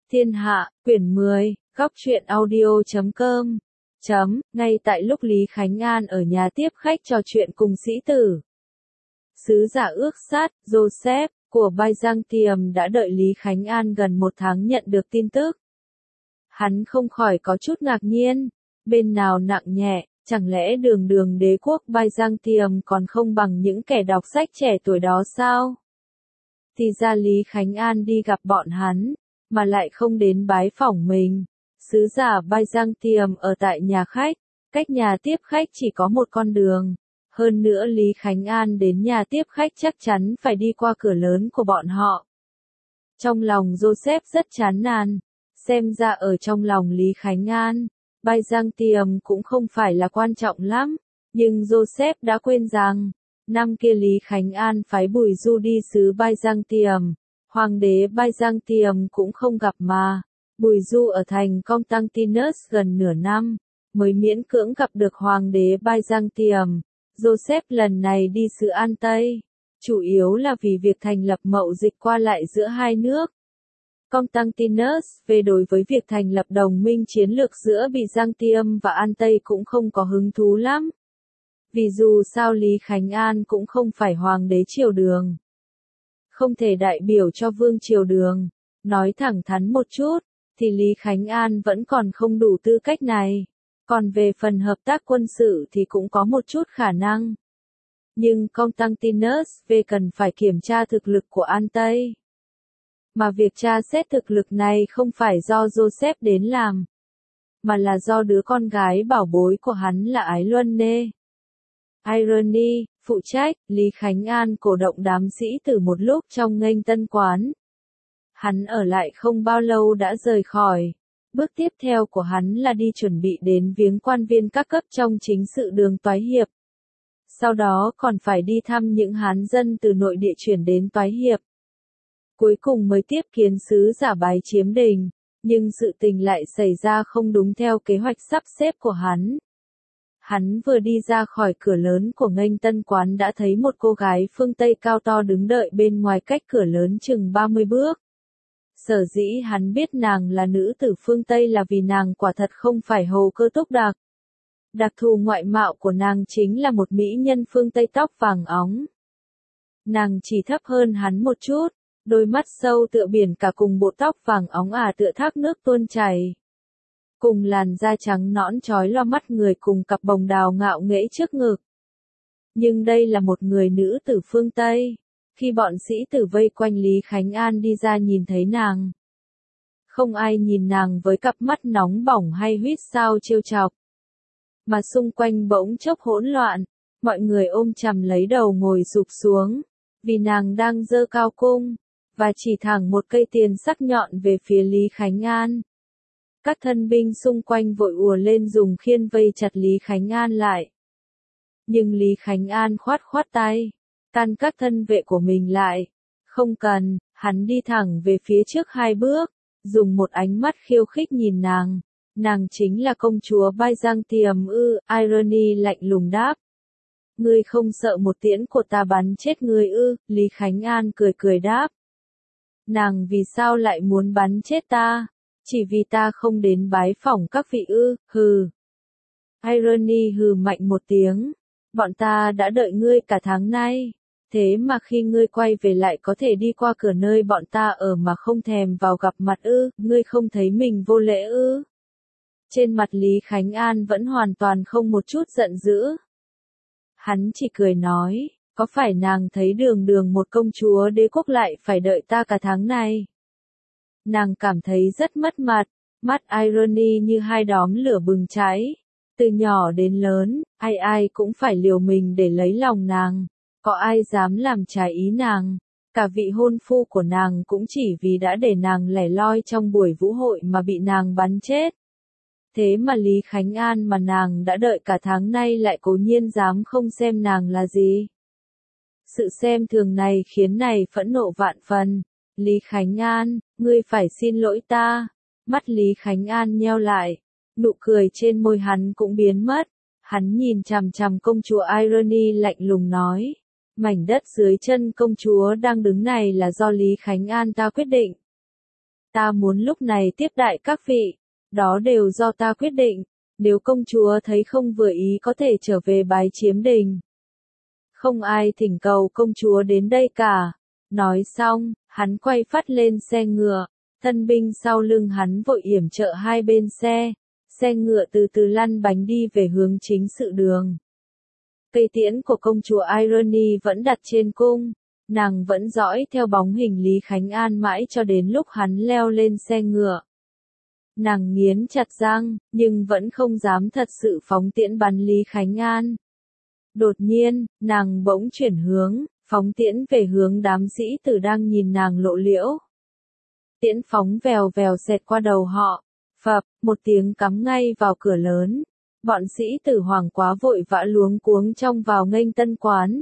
Thiên Hạ, quyển 10, góc truyện audio.com. Ngay tại lúc Lý Khánh An ở nhà tiếp khách trò chuyện cùng sĩ tử, sứ giả ước sát, Joseph, của Byzantium đã đợi Lý Khánh An gần 1 tháng nhận được tin tức. Hắn không khỏi có chút ngạc nhiên, bên nào nặng nhẹ, chẳng lẽ đường đế quốc Byzantium còn không bằng những kẻ đọc sách trẻ tuổi đó sao? Thì ra Lý Khánh An đi gặp bọn hắn, mà lại không đến bái phỏng mình. Sứ giả Byzantium ở tại nhà khách, cách nhà tiếp khách chỉ có một con đường. Hơn nữa Lý Khánh An đến nhà tiếp khách chắc chắn phải đi qua cửa lớn của bọn họ. Trong lòng Joseph rất chán nản, xem ra ở trong lòng Lý Khánh An, Byzantium cũng không phải là quan trọng lắm, nhưng Joseph đã quên rằng, năm kia Lý Khánh An phái Bùi Du đi xứ Byzantium, hoàng đế Byzantium cũng không gặp mà. Bùi Du ở thành Constantinus gần nửa năm, mới miễn cưỡng gặp được hoàng đế Byzantium. Joseph lần này đi xứ An Tây, chủ yếu là vì việc thành lập mậu dịch qua lại giữa hai nước. Constantinus về đối với việc thành lập đồng minh chiến lược giữa Byzantium và An Tây cũng không có hứng thú lắm. Vì dù sao Lý Khánh An cũng không phải hoàng đế triều Đường, không thể đại biểu cho vương triều Đường. Nói thẳng thắn một chút, thì Lý Khánh An vẫn còn không đủ tư cách này. Còn về phần hợp tác quân sự thì cũng có một chút khả năng. Nhưng Constantinus về cần phải kiểm tra thực lực của An Tây. Mà việc tra xét thực lực này không phải do Joseph đến làm, mà là do đứa con gái bảo bối của hắn là Ái Luân Nê. Irony, phụ trách, Lý Khánh An cổ động đám sĩ tử một lúc trong nghênh tân quán. Hắn ở lại không bao lâu đã rời khỏi. Bước tiếp theo của hắn là đi chuẩn bị đến viếng quan viên các cấp trong chính sự Đường Toái Hiệp. Sau đó còn phải đi thăm những Hán dân từ nội địa chuyển đến Toái Hiệp. Cuối cùng mới tiếp kiến sứ giả bái chiếm đình, nhưng sự tình lại xảy ra không đúng theo kế hoạch sắp xếp của hắn. Hắn vừa đi ra khỏi cửa lớn của nghênh tân quán đã thấy một cô gái phương Tây cao to đứng đợi bên ngoài cách cửa lớn chừng 30 bước. Sở dĩ hắn biết nàng là nữ tử phương Tây là vì nàng quả thật không phải Hồ Cơ Túc Đặc. Đặc thù ngoại mạo của nàng chính là một mỹ nhân phương Tây tóc vàng óng. Nàng chỉ thấp hơn hắn một chút, đôi mắt sâu tựa biển cả cùng bộ tóc vàng óng tựa thác nước tuôn chảy. Cùng làn da trắng nõn chói lo mắt người cùng cặp bồng đào ngạo nghễ trước ngực. Nhưng đây là một người nữ tử phương Tây. Khi bọn sĩ tử vây quanh Lý Khánh An đi ra nhìn thấy nàng, không ai nhìn nàng với cặp mắt nóng bỏng hay huýt sáo trêu chọc, mà xung quanh bỗng chốc hỗn loạn, mọi người ôm chầm lấy đầu ngồi sụp xuống, vì nàng đang giơ cao cung, và chỉ thẳng một cây tiền sắc nhọn về phía Lý Khánh An. Các thân binh xung quanh vội ùa lên dùng khiên vây chặt Lý Khánh An lại. Nhưng Lý Khánh An khoát tay, căn các thân vệ của mình lại. Không cần, hắn đi thẳng về phía trước 2 bước, dùng một ánh mắt khiêu khích nhìn nàng. Nàng chính là công chúa Byzantium ư? Irony lạnh lùng đáp. Ngươi không sợ một tiễn của ta bắn chết ngươi ư? Lý Khánh An cười đáp. Nàng vì sao lại muốn bắn chết ta? Chỉ vì ta không đến bái phỏng các vị ư? Hừ. Irony hừ mạnh một tiếng. Bọn ta đã đợi ngươi cả tháng nay. Thế mà khi ngươi quay về lại có thể đi qua cửa nơi bọn ta ở mà không thèm vào gặp mặt ư? Ngươi không thấy mình vô lễ ư? Trên mặt Lý Khánh An vẫn hoàn toàn không một chút giận dữ. Hắn chỉ cười nói, có phải nàng thấy đường một công chúa đế quốc lại phải đợi ta cả tháng này? Nàng cảm thấy rất mất mặt, mắt Irony như 2 đóm lửa bừng cháy. Từ nhỏ đến lớn, ai cũng phải liều mình để lấy lòng nàng. Có ai dám làm trái ý nàng? Cả vị hôn phu của nàng cũng chỉ vì đã để nàng lẻ loi trong buổi vũ hội mà bị nàng bắn chết. Thế mà Lý Khánh An mà nàng đã đợi cả tháng nay lại cố nhiên dám không xem nàng là gì. Sự xem thường này khiến này phẫn nộ vạn phần. Lý Khánh An, ngươi phải xin lỗi ta. Mắt Lý Khánh An nheo lại, nụ cười trên môi hắn cũng biến mất. Hắn nhìn chằm công chúa Irony lạnh lùng nói. Mảnh đất dưới chân công chúa đang đứng này là do Lý Khánh An ta quyết định. Ta muốn lúc này tiếp đại các vị, đó đều do ta quyết định, nếu công chúa thấy không vừa ý có thể trở về bái chiếm đình. Không ai thỉnh cầu công chúa đến đây cả. Nói xong, hắn quay phát lên xe ngựa, thân binh sau lưng hắn vội yểm trợ hai bên xe ngựa từ từ lăn bánh đi về hướng chính sự đường. Cây tiễn của công chúa Irony vẫn đặt trên cung, nàng vẫn dõi theo bóng hình Lý Khánh An mãi cho đến lúc hắn leo lên xe ngựa. Nàng nghiến chặt răng, nhưng vẫn không dám thật sự phóng tiễn bắn Lý Khánh An. Đột nhiên, nàng bỗng chuyển hướng, phóng tiễn về hướng đám sĩ tử đang nhìn nàng lộ liễu. Tiễn phóng vèo vèo xẹt qua đầu họ, phập, một tiếng cắm ngay vào cửa lớn. Bọn sĩ tử hoảng quá vội vã luống cuống trong vào nghênh tân quán.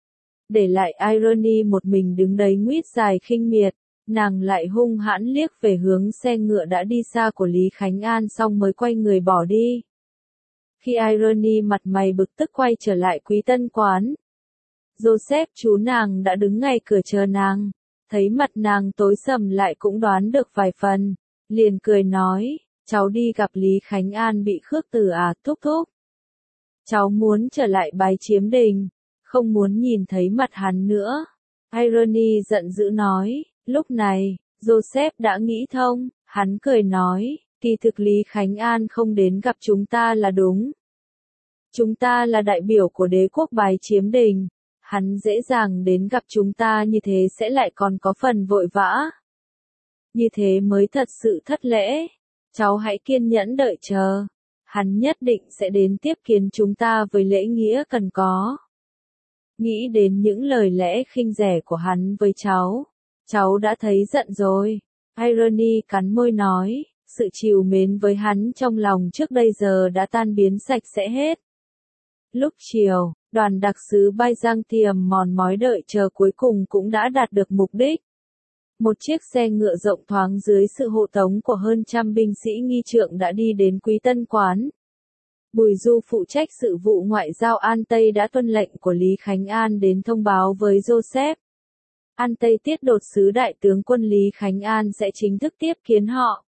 Để lại Irony một mình đứng đấy nguýt dài khinh miệt, nàng lại hung hãn liếc về hướng xe ngựa đã đi xa của Lý Khánh An xong mới quay người bỏ đi. Khi Irony mặt mày bực tức quay trở lại quý tân quán, Joseph chú nàng đã đứng ngay cửa chờ nàng, thấy mặt nàng tối sầm lại cũng đoán được vài phần, liền cười nói, cháu đi gặp Lý Khánh An bị khước từ à, thúc thúc. Cháu muốn trở lại bái chiếm đình, không muốn nhìn thấy mặt hắn nữa. Irony giận dữ nói, lúc này, Joseph đã nghĩ thông, hắn cười nói, kỳ thực Lý Khánh An không đến gặp chúng ta là đúng. Chúng ta là đại biểu của đế quốc bái chiếm đình, hắn dễ dàng đến gặp chúng ta như thế sẽ lại còn có phần vội vã. Như thế mới thật sự thất lễ, cháu hãy kiên nhẫn đợi chờ, hắn nhất định sẽ đến tiếp kiến chúng ta với lễ nghĩa cần có. Nghĩ đến những lời lẽ khinh rẻ của hắn với cháu đã thấy giận rồi. Irony cắn môi nói, sự trìu mến với hắn trong lòng trước đây giờ đã tan biến sạch sẽ hết. Lúc chiều, đoàn đặc sứ Byzantium mòn mói đợi chờ cuối cùng cũng đã đạt được mục đích. Một chiếc xe ngựa rộng thoáng dưới sự hộ tống của hơn trăm binh sĩ nghi trượng đã đi đến quý tân quán. Bùi Du phụ trách sự vụ ngoại giao An Tây đã tuân lệnh của Lý Khánh An đến thông báo với Joseph. An Tây tiết đột sứ đại tướng quân Lý Khánh An sẽ chính thức tiếp kiến họ.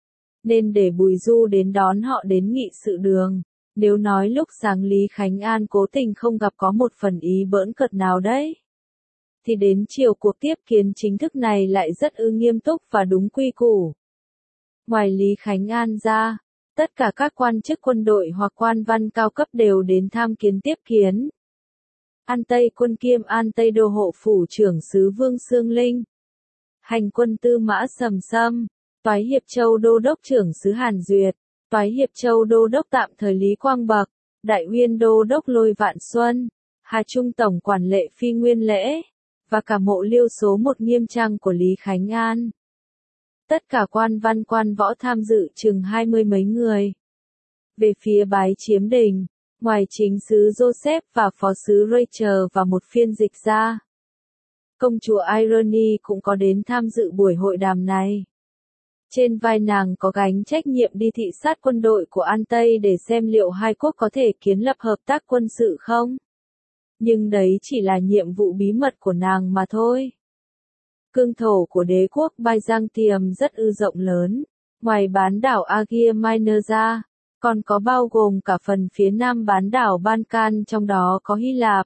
Nên để Bùi Du đến đón họ đến nghị sự đường. Nếu nói lúc sáng Lý Khánh An cố tình không gặp có một phần ý bỡn cợt nào đấy, thì đến chiều cuộc tiếp kiến chính thức này lại rất nghiêm túc và đúng quy củ. Ngoài Lý Khánh An ra, tất cả các quan chức quân đội hoặc quan văn cao cấp đều đến tham kiến tiếp kiến. An Tây quân kiêm An Tây đô hộ phủ trưởng sứ Vương Sương Linh, hành quân tư mã Sầm Sâm, Toái Hiệp Châu đô đốc trưởng sứ Hàn Duyệt, Toái Hiệp Châu đô đốc tạm thời Lý Quang Bậc, Đại Uyên đô đốc Lôi Vạn Xuân, Hà Trung tổng quản lệ Phi Nguyên Lễ, và cả mộ liêu số 1 nghiêm trang của Lý Khánh An. Tất cả quan văn quan võ tham dự chừng 20 mấy người. Về phía bái chiếm đình, ngoài chính sứ Joseph và phó sứ Rachel và một phiên dịch ra, công chúa Irony cũng có đến tham dự buổi hội đàm này. Trên vai nàng có gánh trách nhiệm đi thị sát quân đội của An Tây để xem liệu hai quốc có thể kiến lập hợp tác quân sự không. Nhưng đấy chỉ là nhiệm vụ bí mật của nàng mà thôi. Cương thổ của đế quốc Byzantium rất rộng lớn, ngoài bán đảo Aegea Minor ra, còn có bao gồm cả phần phía nam bán đảo Balkan, trong đó có Hy Lạp,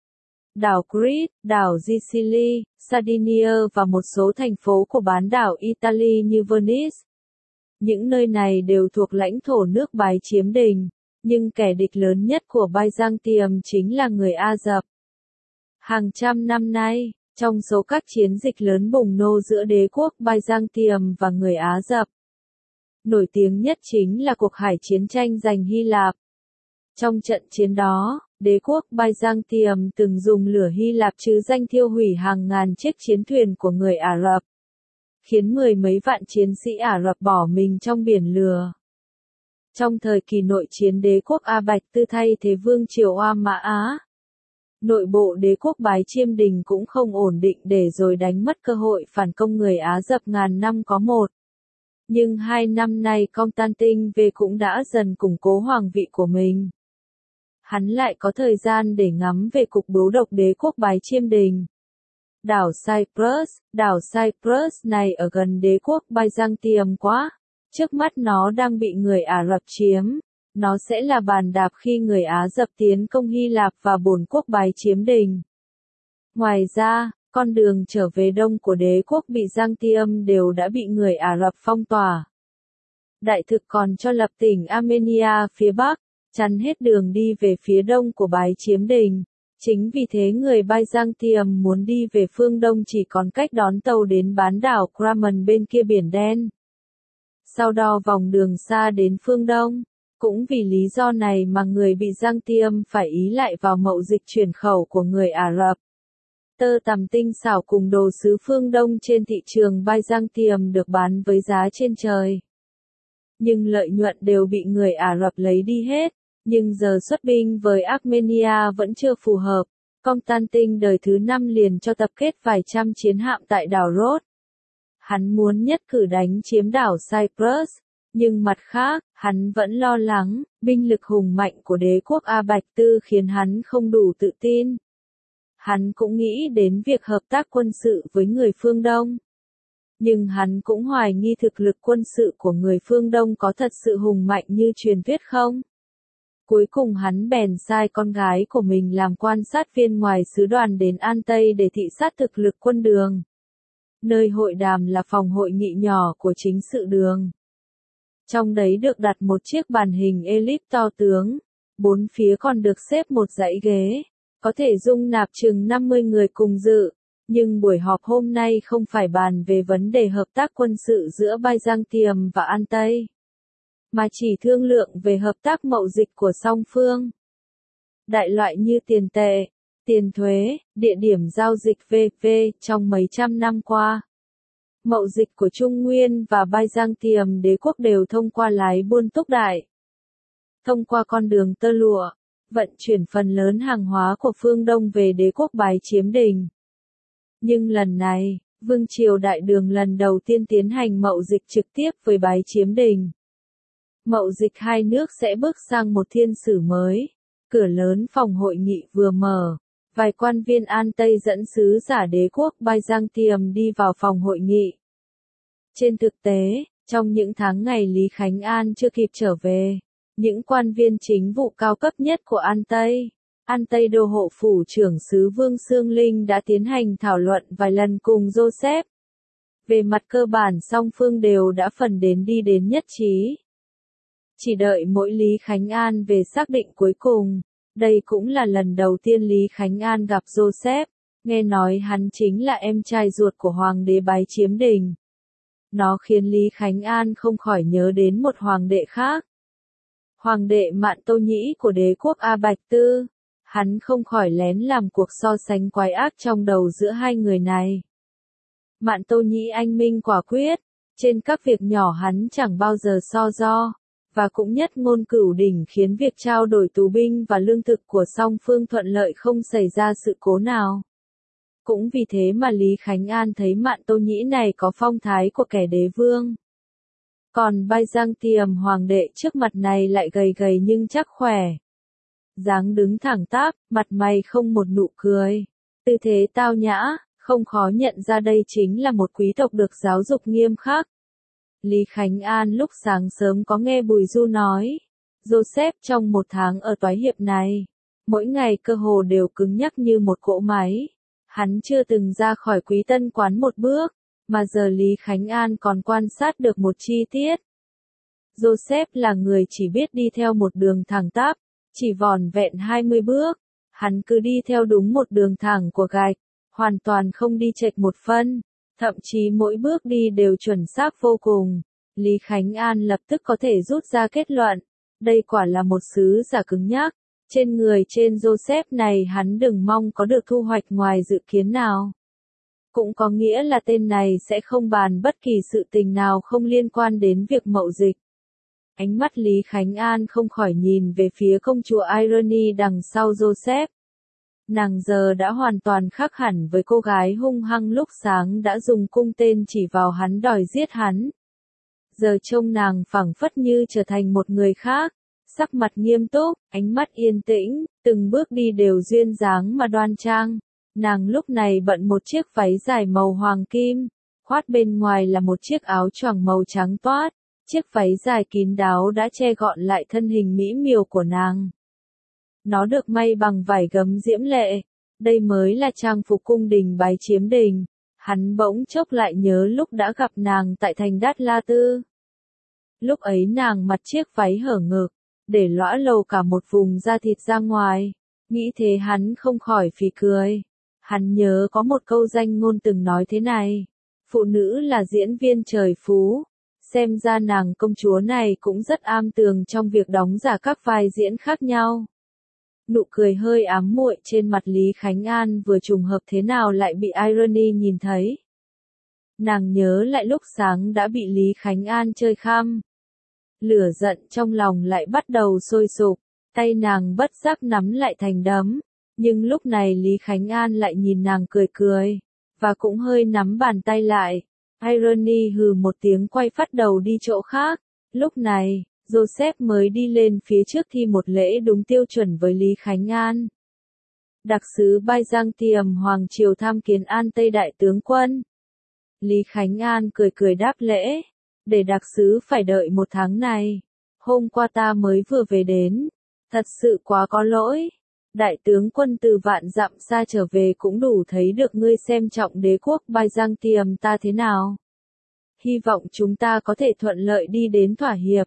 đảo Crete, đảo Sicily, Sardinia và một số thành phố của bán đảo Italy như Venice. Những nơi này đều thuộc lãnh thổ nước bái chiếm đình, nhưng kẻ địch lớn nhất của Byzantium chính là người Ả Rập. Hàng trăm năm nay, trong số các chiến dịch lớn bùng nổ giữa đế quốc Byzantium và người Ả Rập, nổi tiếng nhất chính là cuộc hải chiến tranh giành Hy Lạp. Trong trận chiến đó, đế quốc Byzantium từng dùng lửa Hy Lạp trừ danh thiêu hủy hàng ngàn chiếc chiến thuyền của người Ả Rập, khiến mười mấy vạn chiến sĩ Ả Rập bỏ mình trong biển lửa. Trong thời kỳ nội chiến đế quốc A Bạch Tư thay thế vương triều A Mã Á, nội bộ đế quốc bái chiêm đình cũng không ổn định để rồi đánh mất cơ hội phản công người Á Rập ngàn năm có một. Nhưng 2 năm nay Constantine V cũng đã dần củng cố hoàng vị của mình. Hắn lại có thời gian để ngắm về cục bố độc đế quốc bái chiêm đình. Đảo Cyprus này ở gần đế quốc Byzantium quá. Trước mắt nó đang bị người Ả Rập chiếm. Nó sẽ là bàn đạp khi người Á dập tiến công Hy Lạp và bổn quốc Bái chiếm đỉnh. Ngoài ra, con đường trở về đông của đế quốc Byzantium đều đã bị người Ả Rập phong tỏa. Đại thực còn cho lập tỉnh Armenia phía bắc, chắn hết đường đi về phía đông của Bái chiếm đỉnh. Chính vì thế người Byzantium muốn đi về phương đông chỉ còn cách đón tàu đến bán đảo Kramen bên kia Biển Đen. Sau đó vòng đường xa đến phương đông. Cũng vì lý do này mà người Byzantium phải ý lại vào mậu dịch chuyển khẩu của người Ả Rập. Tơ tằm tinh xảo cùng đồ sứ phương đông trên thị trường Byzantium được bán với giá trên trời. Nhưng lợi nhuận đều bị người Ả Rập lấy đi hết. Nhưng giờ xuất binh với Armenia vẫn chưa phù hợp. Constantine đời thứ 5 liền cho tập kết vài trăm chiến hạm tại đảo Rhodes. Hắn muốn nhất cử đánh chiếm đảo Cyprus. Nhưng mặt khác, hắn vẫn lo lắng, binh lực hùng mạnh của đế quốc A Bạch Tư khiến hắn không đủ tự tin. Hắn cũng nghĩ đến việc hợp tác quân sự với người phương Đông. Nhưng hắn cũng hoài nghi thực lực quân sự của người phương Đông có thật sự hùng mạnh như truyền thuyết không? Cuối cùng hắn bèn sai con gái của mình làm quan sát viên ngoài sứ đoàn đến An Tây để thị sát thực lực quân đường. Nơi hội đàm là phòng hội nghị nhỏ của chính sự đường. Trong đấy được đặt một chiếc bàn hình elip to tướng, bốn phía còn được xếp một dãy ghế, có thể dung nạp chừng 50 người cùng dự. Nhưng buổi họp hôm nay không phải bàn về vấn đề hợp tác quân sự giữa Byzantium và An Tây, mà chỉ thương lượng về hợp tác mậu dịch của song phương. Đại loại như tiền tệ, tiền thuế, địa điểm giao dịch v.v. trong mấy trăm năm qua. Mậu dịch của Trung Nguyên và Byzantium đế quốc đều thông qua lái buôn túc đại. Thông qua con đường tơ lụa, vận chuyển phần lớn hàng hóa của phương Đông về đế quốc Bái chiếm đỉnh. Nhưng lần này, Vương triều Đại Đường lần đầu tiên tiến hành mậu dịch trực tiếp với Bái chiếm đỉnh. Mậu dịch hai nước sẽ bước sang một thiên sử mới. Cửa lớn phòng hội nghị vừa mở. Vài quan viên An Tây dẫn sứ giả đế quốc Byzantium đi vào phòng hội nghị. Trên thực tế, trong những tháng ngày Lý Khánh An chưa kịp trở về, những quan viên chính vụ cao cấp nhất của An Tây đô hộ phủ trưởng sứ Vương Xương Linh đã tiến hành thảo luận vài lần cùng Joseph. Về mặt cơ bản song phương đều đã phần đi đến nhất trí. Chỉ đợi mỗi Lý Khánh An về xác định cuối cùng. Đây cũng là lần đầu tiên Lý Khánh An gặp Joseph, nghe nói hắn chính là em trai ruột của Hoàng đế Bái chiếm đỉnh. Nó khiến Lý Khánh An không khỏi nhớ đến một hoàng đệ khác. Hoàng đệ Mạn Tô Nhĩ của đế quốc A Bạch Tư. Hắn không khỏi lén làm cuộc so sánh quái ác trong đầu giữa hai người này. Mạn Tô Nhĩ anh minh quả quyết, trên các việc nhỏ hắn chẳng bao giờ so đo. Và cũng nhất ngôn cửu đỉnh khiến việc trao đổi tù binh và lương thực của song phương thuận lợi không xảy ra sự cố nào. Cũng vì thế mà Lý Khánh An thấy Mạn Tô Nhĩ này có phong thái của kẻ đế vương. Còn Byzantium hoàng đệ trước mặt này lại gầy gầy nhưng chắc khỏe. Dáng đứng thẳng tắp, mặt mày không một nụ cười. Tư thế tao nhã, không khó nhận ra đây chính là một quý tộc được giáo dục nghiêm khắc. Lý Khánh An lúc sáng sớm có nghe Bùi Du nói, Joseph trong một tháng ở toái hiệp này, mỗi ngày cơ hồ đều cứng nhắc như một cỗ máy. Hắn chưa từng ra khỏi Quý Tân quán một bước, mà giờ Lý Khánh An còn quan sát được một chi tiết. Joseph là người chỉ biết đi theo một đường thẳng tắp, chỉ vỏn vẹn 20 bước. Hắn cứ đi theo đúng một đường thẳng của gạch, hoàn toàn không đi chệch một phân. Thậm chí mỗi bước đi đều chuẩn xác vô cùng. Lý Khánh An lập tức có thể rút ra kết luận. Đây quả là một sứ giả cứng nhắc. Trên người trên Joseph này hắn đừng mong có được thu hoạch ngoài dự kiến nào. Cũng có nghĩa là tên này sẽ không bàn bất kỳ sự tình nào không liên quan đến việc mậu dịch. Ánh mắt Lý Khánh An không khỏi nhìn về phía công chúa Irony đằng sau Joseph. Nàng giờ đã hoàn toàn khác hẳn với cô gái hung hăng lúc sáng đã dùng cung tên chỉ vào hắn đòi giết hắn. Giờ trông nàng phảng phất như trở thành một người khác, sắc mặt nghiêm túc, ánh mắt yên tĩnh, từng bước đi đều duyên dáng mà đoan trang. Nàng lúc này bận một chiếc váy dài màu hoàng kim, khoác bên ngoài là một chiếc áo choàng màu trắng toát, chiếc váy dài kín đáo đã che gọn lại thân hình mỹ miều của nàng. Nó được may bằng vải gấm diễm lệ, đây mới là trang phục cung đình bái chiếm đình. Hắn bỗng chốc lại nhớ lúc đã gặp nàng tại thành Đát La Tư. Lúc ấy nàng mặc chiếc váy hở ngực, để lõa lồ cả một vùng da thịt ra ngoài, nghĩ thế hắn không khỏi phì cười. Hắn nhớ có một câu danh ngôn từng nói thế này, phụ nữ là diễn viên trời phú, xem ra nàng công chúa này cũng rất am tường trong việc đóng giả các vai diễn khác nhau. Nụ cười hơi ám muội trên mặt Lý Khánh An vừa trùng hợp thế nào lại bị Irony nhìn thấy. Nàng nhớ lại lúc sáng đã bị Lý Khánh An chơi khăm. Lửa giận trong lòng lại bắt đầu sôi sục, tay nàng bất giác nắm lại thành đấm. Nhưng lúc này Lý Khánh An lại nhìn nàng cười cười, và cũng hơi nắm bàn tay lại. Irony hừ một tiếng quay phát đầu đi chỗ khác. Lúc này, Joseph mới đi lên phía trước thi một lễ đúng tiêu chuẩn với Lý Khánh An. Đặc sứ Byzantium Hoàng Triều tham kiến An Tây Đại tướng quân. Lý Khánh An cười cười đáp lễ. Để đặc sứ phải đợi 1 tháng này. Hôm qua ta mới vừa về đến. Thật sự quá có lỗi. Đại tướng quân từ vạn dặm xa trở về cũng đủ thấy được ngươi xem trọng đế quốc Byzantium ta thế nào. Hy vọng chúng ta có thể thuận lợi đi đến thỏa hiệp.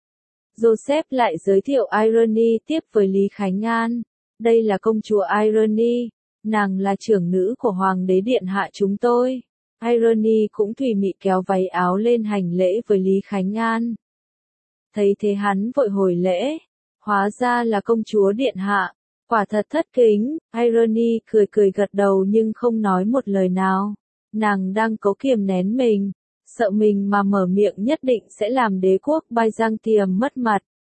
Joseph lại giới thiệu Irony tiếp với Lý Khánh An. Đây là công chúa Irony, nàng là trưởng nữ của Hoàng đế Điện Hạ chúng tôi. Irony cũng tùy mị kéo váy áo lên hành lễ với Lý Khánh An. Thấy thế hắn vội hồi lễ, hóa ra là công chúa Điện Hạ, quả thật thất kính. Irony cười cười gật đầu nhưng không nói một lời nào. Nàng đang cố kiềm nén mình, sợ mình mà mở miệng nhất định sẽ làm đế quốc Byzantium mất mặt.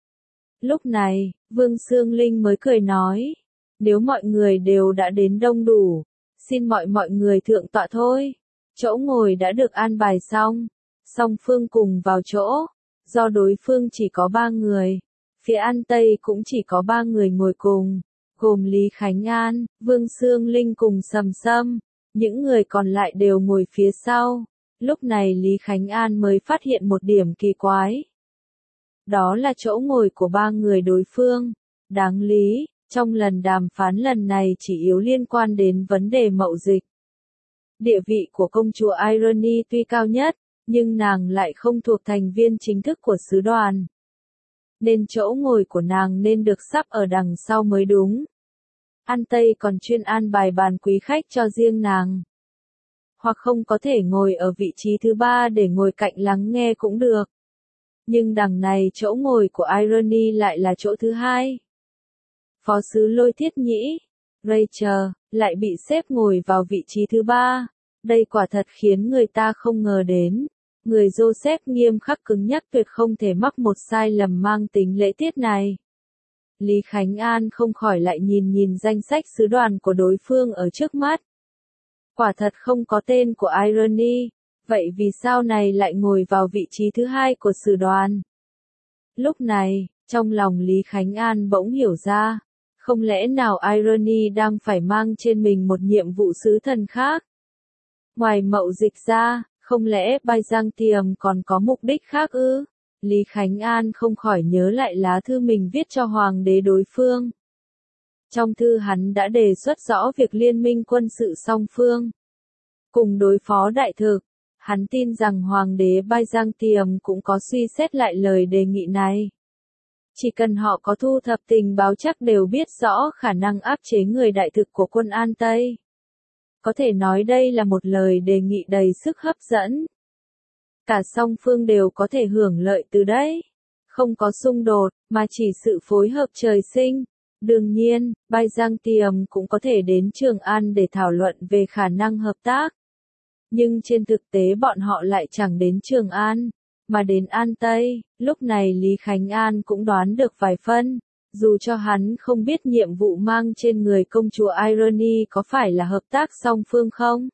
Lúc này, Vương Xương Linh mới cười nói, nếu mọi người đều đã đến đông đủ, xin mọi người thượng tọa thôi. Chỗ ngồi đã được an bài xong, song phương cùng vào chỗ, do đối phương chỉ có 3 người, phía An Tây cũng chỉ có 3 người ngồi cùng, gồm Lý Khánh An, Vương Xương Linh cùng Sầm Sâm, những người còn lại đều ngồi phía sau. Lúc này Lý Khánh An mới phát hiện một điểm kỳ quái. Đó là chỗ ngồi của 3 người đối phương. Đáng lý, trong lần đàm phán lần này chỉ yếu liên quan đến vấn đề mậu dịch. Địa vị của công chúa Irony tuy cao nhất, nhưng nàng lại không thuộc thành viên chính thức của sứ đoàn. Nên chỗ ngồi của nàng nên được sắp ở đằng sau mới đúng. An Tây còn chuyên an bài bàn quý khách cho riêng nàng. Hoặc không có thể ngồi ở vị trí thứ 3 để ngồi cạnh lắng nghe cũng được. Nhưng đằng này chỗ ngồi của Irony lại là chỗ thứ 2. Phó sứ Lôi Thiết Nhĩ, Rachel, lại bị xếp ngồi vào vị trí thứ 3. Đây quả thật khiến người ta không ngờ đến. Người Joseph nghiêm khắc cứng nhắc tuyệt không thể mắc một sai lầm mang tính lễ tiết này. Lý Khánh An không khỏi lại nhìn danh sách sứ đoàn của đối phương ở trước mắt. Quả thật không có tên của Irony, vậy vì sao này lại ngồi vào vị trí thứ 2 của sử đoàn? Lúc này, trong lòng Lý Khánh An bỗng hiểu ra, không lẽ nào Irony đang phải mang trên mình một nhiệm vụ sứ thần khác? Ngoài mậu dịch ra, không lẽ Byzantium còn có mục đích khác ư? Lý Khánh An không khỏi nhớ lại lá thư mình viết cho hoàng đế đối phương. Trong thư hắn đã đề xuất rõ việc liên minh quân sự song phương, cùng đối phó đại thực. Hắn tin rằng hoàng đế Byzantium cũng có suy xét lại lời đề nghị này. Chỉ cần họ có thu thập tình báo chắc đều biết rõ khả năng áp chế người đại thực của quân An Tây. Có thể nói đây là một lời đề nghị đầy sức hấp dẫn. Cả song phương đều có thể hưởng lợi từ đấy. Không có xung đột, mà chỉ sự phối hợp trời sinh. Đương nhiên, Byzantium cũng có thể đến Trường An để thảo luận về khả năng hợp tác. Nhưng trên thực tế bọn họ lại chẳng đến Trường An, mà đến An Tây. Lúc này Lý Khánh An cũng đoán được vài phân, dù cho hắn không biết nhiệm vụ mang trên người công chúa Irony có phải là hợp tác song phương không.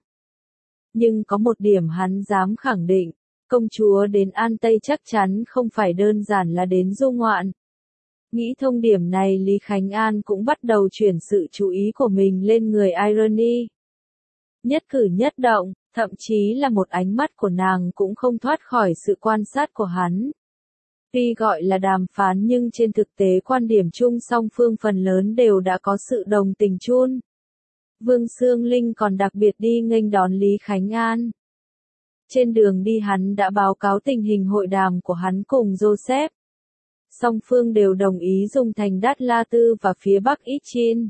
Nhưng có một điểm hắn dám khẳng định, công chúa đến An Tây chắc chắn không phải đơn giản là đến du ngoạn. Nghĩ thông điểm này Lý Khánh An cũng bắt đầu chuyển sự chú ý của mình lên người Irony. Nhất cử nhất động, thậm chí là một ánh mắt của nàng cũng không thoát khỏi sự quan sát của hắn. Tuy gọi là đàm phán nhưng trên thực tế quan điểm chung song phương phần lớn đều đã có sự đồng tình chung. Vương Xương Linh còn đặc biệt đi nghênh đón Lý Khánh An. Trên đường đi hắn đã báo cáo tình hình hội đàm của hắn cùng Joseph. Song phương đều đồng ý dùng thành Đát La Tư và phía Bắc Ichin.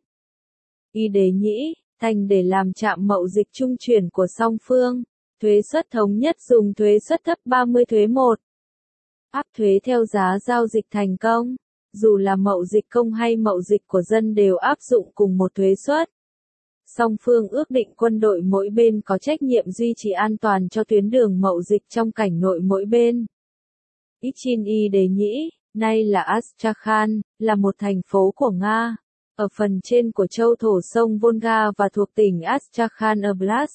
Y Đế Nhĩ, thành để làm trạm mậu dịch trung chuyển của song phương. Thuế suất thống nhất dùng thuế suất thấp 30 thuế 1. Áp thuế theo giá giao dịch thành công. Dù là mậu dịch công hay mậu dịch của dân đều áp dụng cùng một thuế suất. Song phương ước định quân đội mỗi bên có trách nhiệm duy trì an toàn cho tuyến đường mậu dịch trong cảnh nội mỗi bên. Ichin Y Đế Nhĩ, nay là Astrakhan, là một thành phố của Nga, ở phần trên của châu thổ sông Volga và thuộc tỉnh Astrakhan Oblast.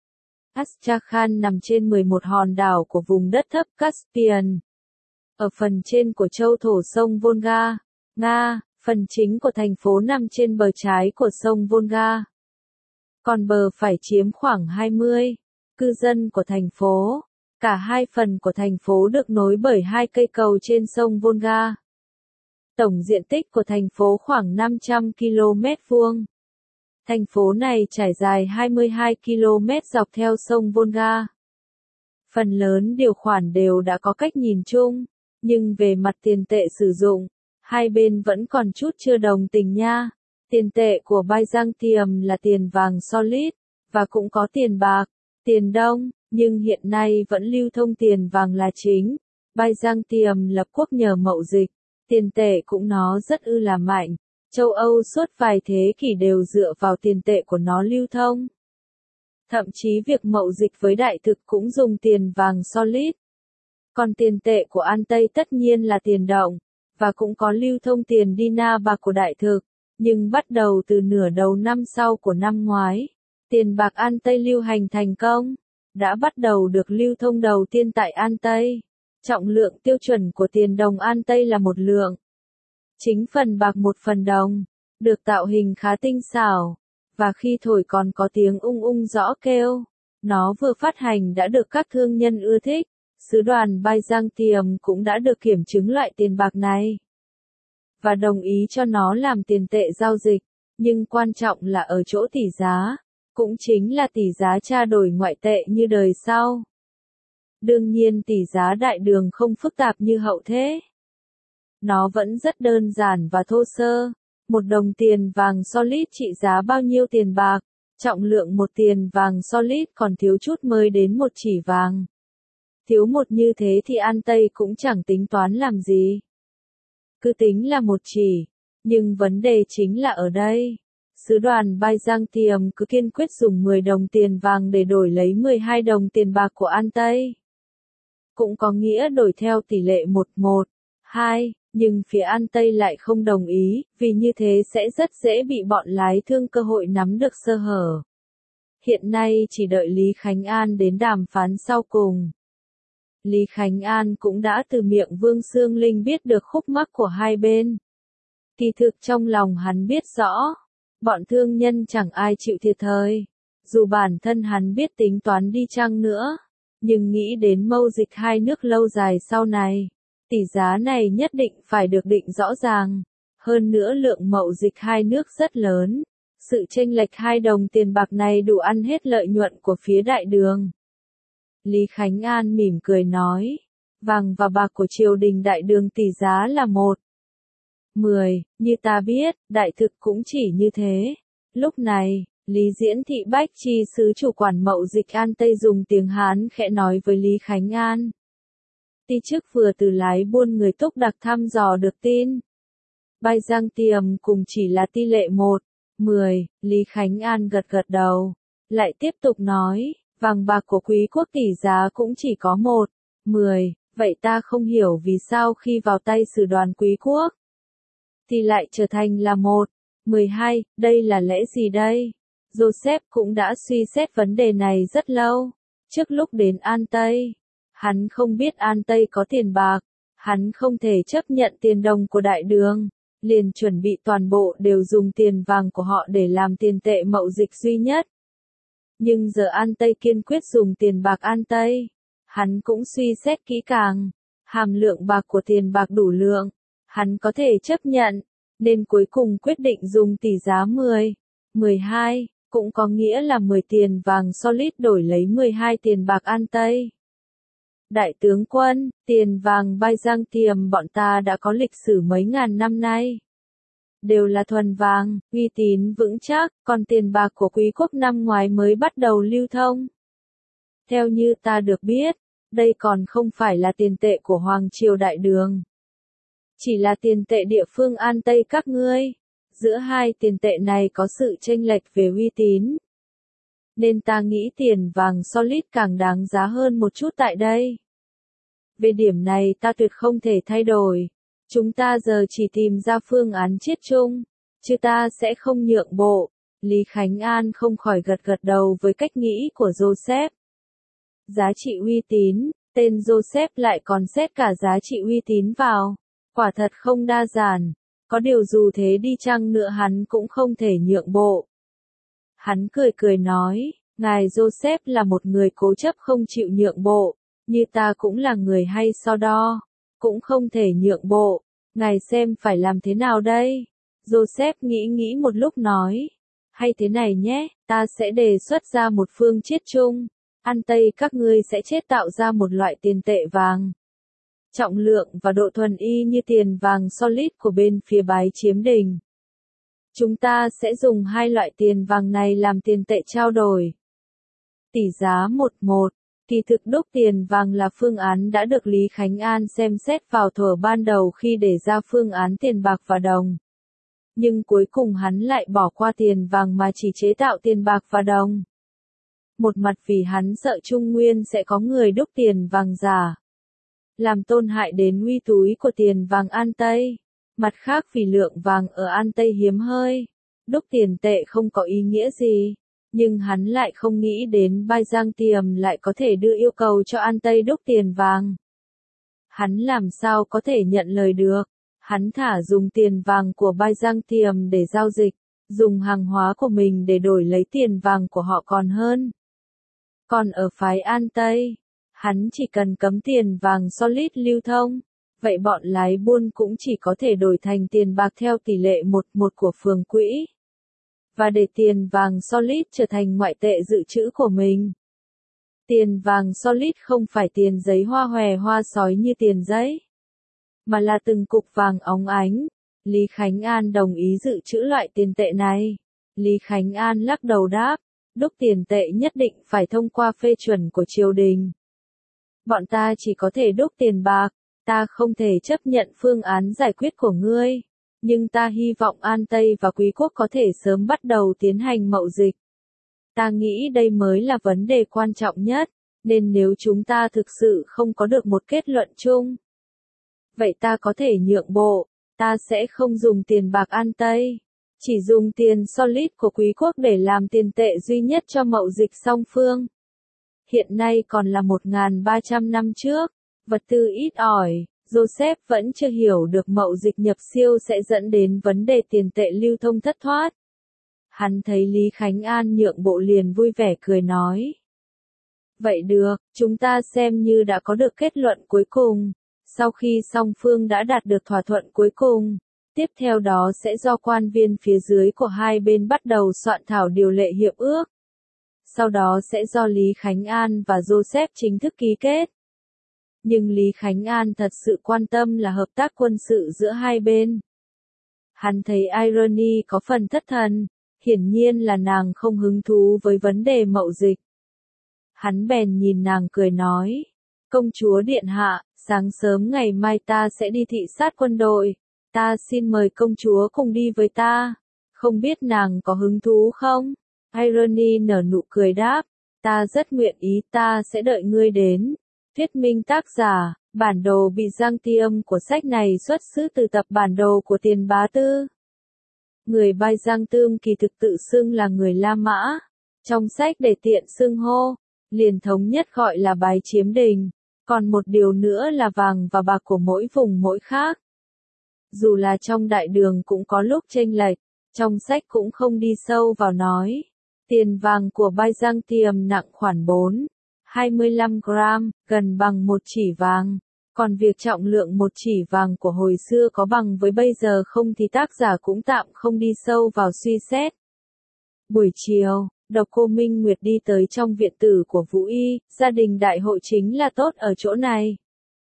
Astrakhan nằm trên 11 hòn đảo của vùng đất thấp Caspian. Ở phần trên của châu thổ sông Volga, Nga, phần chính của thành phố nằm trên bờ trái của sông Volga. Còn bờ phải chiếm khoảng 20 cư dân của thành phố. Cả hai phần của thành phố được nối bởi hai cây cầu trên sông Volga. Tổng diện tích của thành phố khoảng 500 km vuông. Thành phố này trải dài 22 km dọc theo sông Volga. Phần lớn điều khoản đều đã có cách nhìn chung, nhưng về mặt tiền tệ sử dụng, hai bên vẫn còn chút chưa đồng tình nha. Tiền tệ của Byzantium là tiền vàng solid, và cũng có tiền bạc, tiền đồng, nhưng hiện nay vẫn lưu thông tiền vàng là chính. Byzantium lập quốc nhờ mậu dịch, tiền tệ cũng nó rất là mạnh. Châu Âu suốt vài thế kỷ đều dựa vào tiền tệ của nó lưu thông. Thậm chí việc mậu dịch với đại thực cũng dùng tiền vàng solid. Còn tiền tệ của An Tây tất nhiên là tiền động, và cũng có lưu thông tiền dinar bạc của đại thực. Nhưng bắt đầu từ nửa đầu năm sau của năm ngoái, tiền bạc An Tây lưu hành thành công, đã bắt đầu được lưu thông đầu tiên tại An Tây. Trọng lượng tiêu chuẩn của tiền đồng An Tây là 1 lượng. Chính phần bạc 1 phần đồng, được tạo hình khá tinh xảo, và khi thổi còn có tiếng ung ung rõ kêu. Nó vừa phát hành đã được các thương nhân ưa thích, sứ đoàn Byzantium cũng đã được kiểm chứng loại tiền bạc này và đồng ý cho nó làm tiền tệ giao dịch, nhưng quan trọng là ở chỗ tỷ giá, cũng chính là tỷ giá trao đổi ngoại tệ như đời sau. Đương nhiên tỷ giá đại đường không phức tạp như hậu thế. Nó vẫn rất đơn giản và thô sơ. 1 đồng tiền vàng solid trị giá bao nhiêu tiền bạc, trọng lượng 1 tiền vàng solid còn thiếu chút mới đến 1 chỉ vàng. Thiếu 1 như thế thì An Tây cũng chẳng tính toán làm gì. Cứ tính là 1 chỉ, nhưng vấn đề chính là ở đây. Sứ đoàn Byzantium cứ kiên quyết dùng 10 đồng tiền vàng để đổi lấy 12 đồng tiền bạc của An Tây. Cũng có nghĩa đổi theo tỷ lệ 1:1:2, nhưng phía An Tây lại không đồng ý, vì như thế sẽ rất dễ bị bọn lái thương cơ hội nắm được sơ hở. Hiện nay chỉ đợi Lý Khánh An đến đàm phán sau cùng. Lý Khánh An cũng đã từ miệng Vương Xương Linh biết được khúc mắc của hai bên. Kỳ thực trong lòng hắn biết rõ, bọn thương nhân chẳng ai chịu thiệt thòi. Dù bản thân hắn biết tính toán đi chăng nữa, nhưng nghĩ đến mâu dịch hai nước lâu dài sau này, tỷ giá này nhất định phải được định rõ ràng. Hơn nữa lượng mậu dịch hai nước rất lớn, sự chênh lệch 2 đồng tiền bạc này đủ ăn hết lợi nhuận của phía đại đường. Lý Khánh An mỉm cười nói, vàng và bạc của triều đình đại đường tỷ giá là 1:10, như ta biết, đại thực cũng chỉ như thế. Lúc này, Lý Diễn Thị Bách Chi sứ chủ quản mậu dịch An Tây dùng tiếng Hán khẽ nói với Lý Khánh An. Ti chức vừa từ lái buôn người Túc Đặc thăm dò được tin. Byzantium cùng chỉ là tỷ lệ 1:10, Lý Khánh An gật gật đầu, lại tiếp tục nói. Vàng bạc của quý quốc tỷ giá cũng chỉ có 1:10, vậy ta không hiểu vì sao khi vào tay sử đoàn quý quốc thì lại trở thành là 1:12, đây là lẽ gì đây? Joseph cũng đã suy xét vấn đề này rất lâu, trước lúc đến An Tây. Hắn không biết An Tây có tiền bạc, Hắn không thể chấp nhận tiền đồng của đại đường, liền chuẩn bị toàn bộ đều dùng tiền vàng của họ để làm tiền tệ mậu dịch duy nhất. Nhưng giờ An Tây kiên quyết dùng tiền bạc An Tây. Hắn cũng suy xét kỹ càng, hàm lượng bạc của tiền bạc đủ lượng, hắn có thể chấp nhận, nên cuối cùng quyết định dùng tỷ giá 10, 12, cũng có nghĩa là 10 tiền vàng solid đổi lấy 12 tiền bạc An Tây. Đại tướng quân, tiền vàng Byzantium bọn ta đã có lịch sử mấy ngàn năm nay. Đều là thuần vàng, uy tín vững chắc, còn tiền bạc của quý quốc năm ngoái mới bắt đầu lưu thông. Theo như ta được biết, đây còn không phải là tiền tệ của Hoàng Triều Đại Đường. Chỉ là tiền tệ địa phương An Tây các ngươi. Giữa hai tiền tệ này có sự chênh lệch về uy tín. Nên ta nghĩ tiền vàng solid càng đáng giá hơn một chút tại đây. Về điểm này ta tuyệt không thể thay đổi. Chúng ta giờ chỉ tìm ra phương án chiết chung, chứ ta sẽ không nhượng bộ. Lý Khánh An không khỏi gật gật đầu với cách nghĩ của Joseph. Giá trị uy tín, tên Joseph lại còn xét cả giá trị uy tín vào. Quả thật không đa giản. Có điều dù thế đi chăng nữa hắn cũng không thể nhượng bộ. Hắn cười cười nói, ngài Joseph là một người cố chấp không chịu nhượng bộ, như ta cũng là người hay so đo, cũng không thể nhượng bộ. Ngài xem phải làm thế nào đây? Joseph nghĩ một lúc nói, hay thế này nhé, ta sẽ đề xuất ra một phương chiết chung, An Tây các ngươi sẽ chế tạo ra một loại tiền tệ vàng. Trọng lượng và độ thuần y như tiền vàng solid của bên phía Bái Chiếm Đình. Chúng ta sẽ dùng hai loại tiền vàng này làm tiền tệ trao đổi. Tỷ giá 1:1, kỳ thực đúc tiền vàng là phương án đã được Lý Khánh An xem xét vào thuở ban đầu khi đề ra phương án tiền bạc và đồng. Nhưng cuối cùng hắn lại bỏ qua tiền vàng mà chỉ chế tạo tiền bạc và đồng. Một mặt vì hắn sợ Trung Nguyên sẽ có người đúc tiền vàng giả, làm tôn hại đến uy túi của tiền vàng An Tây. Mặt khác vì lượng vàng ở An Tây hiếm hơi, đúc tiền tệ không có ý nghĩa gì. Nhưng hắn lại không nghĩ đến Byzantium lại có thể đưa yêu cầu cho An Tây đúc tiền vàng. Hắn làm sao có thể nhận lời được. Hắn thả dùng tiền vàng của Byzantium để giao dịch, dùng hàng hóa của mình để đổi lấy tiền vàng của họ còn hơn. Còn ở phái An Tây, hắn chỉ cần cấm tiền vàng solid lưu thông, vậy bọn lái buôn cũng chỉ có thể đổi thành tiền bạc theo tỷ lệ 1:1 của phường quỹ. Và để tiền vàng solid trở thành ngoại tệ dự trữ của mình. Tiền vàng solid không phải tiền giấy hoa hòe hoa sói như tiền giấy, mà là từng cục vàng óng ánh. Lý Khánh An đồng ý dự trữ loại tiền tệ này. Lý Khánh An lắc đầu đáp, đúc tiền tệ nhất định phải thông qua phê chuẩn của triều đình. Bọn ta chỉ có thể đúc tiền bạc, ta không thể chấp nhận phương án giải quyết của ngươi. Nhưng ta hy vọng An Tây và Quý quốc có thể sớm bắt đầu tiến hành mậu dịch. Ta nghĩ đây mới là vấn đề quan trọng nhất, nên nếu chúng ta thực sự không có được một kết luận chung, vậy ta có thể nhượng bộ, ta sẽ không dùng tiền bạc An Tây, chỉ dùng tiền solid của Quý quốc để làm tiền tệ duy nhất cho mậu dịch song phương. Hiện nay còn là 1.300 năm trước, vật tư ít ỏi. Joseph vẫn chưa hiểu được mậu dịch nhập siêu sẽ dẫn đến vấn đề tiền tệ lưu thông thất thoát. Hắn thấy Lý Khánh An nhượng bộ liền vui vẻ cười nói. Vậy được, chúng ta xem như đã có được kết luận cuối cùng. Sau khi song phương đã đạt được thỏa thuận cuối cùng, tiếp theo đó sẽ do quan viên phía dưới của hai bên bắt đầu soạn thảo điều lệ hiệp ước. Sau đó sẽ do Lý Khánh An và Joseph chính thức ký kết. Nhưng Lý Khánh An thật sự quan tâm là hợp tác quân sự giữa hai bên. Hắn thấy Irony có phần thất thần, hiển nhiên là nàng không hứng thú với vấn đề mậu dịch. Hắn bèn nhìn nàng cười nói, công chúa điện hạ, sáng sớm ngày mai ta sẽ đi thị sát quân đội, ta xin mời công chúa cùng đi với ta, không biết nàng có hứng thú không? Irony nở nụ cười đáp, ta rất nguyện ý, ta sẽ đợi ngươi đến. Thuyết minh tác giả, bản đồ Byzantium của sách này xuất xứ từ tập bản đồ của Tiền Bá Tư. Người Byzantium kỳ thực tự xưng là người La Mã. Trong sách để tiện xưng hô, liền thống nhất gọi là Bái Chiếm Đình. Còn một điều nữa là vàng và bạc của mỗi vùng mỗi khác. Dù là trong đại đường cũng có lúc chênh lệch, trong sách cũng không đi sâu vào nói. Tiền vàng của Byzantium nặng khoảng 4,25 gram, gần bằng một chỉ vàng. Còn việc trọng lượng một chỉ vàng của hồi xưa có bằng với bây giờ không thì tác giả cũng tạm không đi sâu vào suy xét. Buổi chiều, Độc Cô Minh Nguyệt đi tới trong viện tử của Vũ Y, gia đình đại hội chính là tốt ở chỗ này.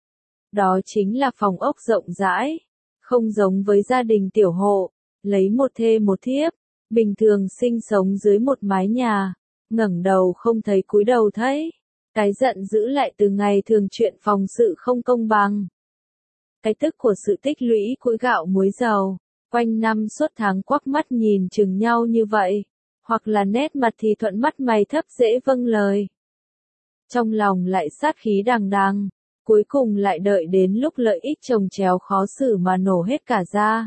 Đó chính là phòng ốc rộng rãi, không giống với gia đình tiểu hộ, lấy một thê một thiếp, bình thường sinh sống dưới một mái nhà, ngẩng đầu không thấy cúi đầu thấy. Cái giận dữ lại từ ngày thường chuyện phòng sự không công bằng. Cái tức của sự tích lũy củi gạo muối dầu, quanh năm suốt tháng quắc mắt nhìn chừng nhau như vậy, hoặc là nét mặt thì thuận mắt mày thấp dễ vâng lời. Trong lòng lại sát khí đằng đằng, cuối cùng lại đợi đến lúc lợi ích chồng chéo khó xử mà nổ hết cả ra.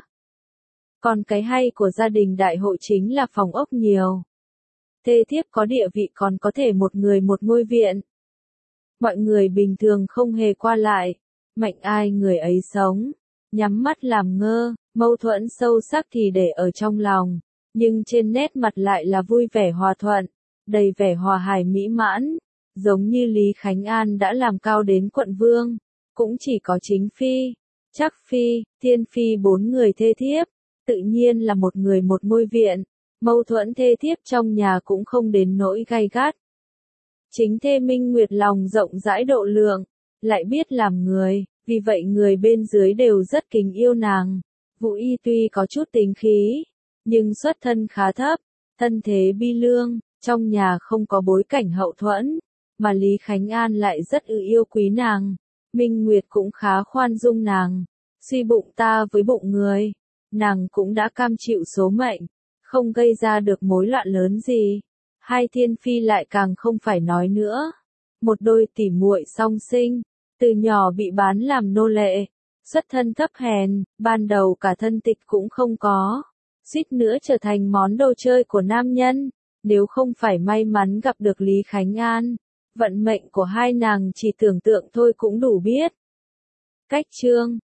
Còn cái hay của gia đình đại hội chính là phòng ốc nhiều. Thê thiếp có địa vị còn có thể một người một ngôi viện. Mọi người bình thường không hề qua lại, mệnh ai người ấy sống, nhắm mắt làm ngơ, mâu thuẫn sâu sắc thì để ở trong lòng, nhưng trên nét mặt lại là vui vẻ hòa thuận, đầy vẻ hòa hài mỹ mãn, giống như Lý Khánh An đã làm cao đến quận vương, cũng chỉ có chính phi, Trắc phi, Thiên phi 4 người thê thiếp, tự nhiên là một người một ngôi viện, mâu thuẫn thê thiếp trong nhà cũng không đến nỗi gay gắt. Chính thê Minh Nguyệt lòng rộng rãi độ lượng, lại biết làm người, vì vậy người bên dưới đều rất kính yêu nàng. Vũ Y tuy có chút tính khí, nhưng xuất thân khá thấp, thân thế bi lương, trong nhà không có bối cảnh hậu thuẫn, mà Lý Khánh An lại rất yêu quý nàng. Minh Nguyệt cũng khá khoan dung nàng, suy bụng ta với bụng người, nàng cũng đã cam chịu số mệnh, không gây ra được mối loạn lớn gì. Hai thiên phi lại càng không phải nói nữa. Một đôi tỉ muội song sinh, từ nhỏ bị bán làm nô lệ, xuất thân thấp hèn, ban đầu cả thân tịch cũng không có, suýt nữa trở thành món đồ chơi của nam nhân, nếu không phải may mắn gặp được Lý Khánh An, vận mệnh của hai nàng chỉ tưởng tượng thôi cũng đủ biết. Cách chương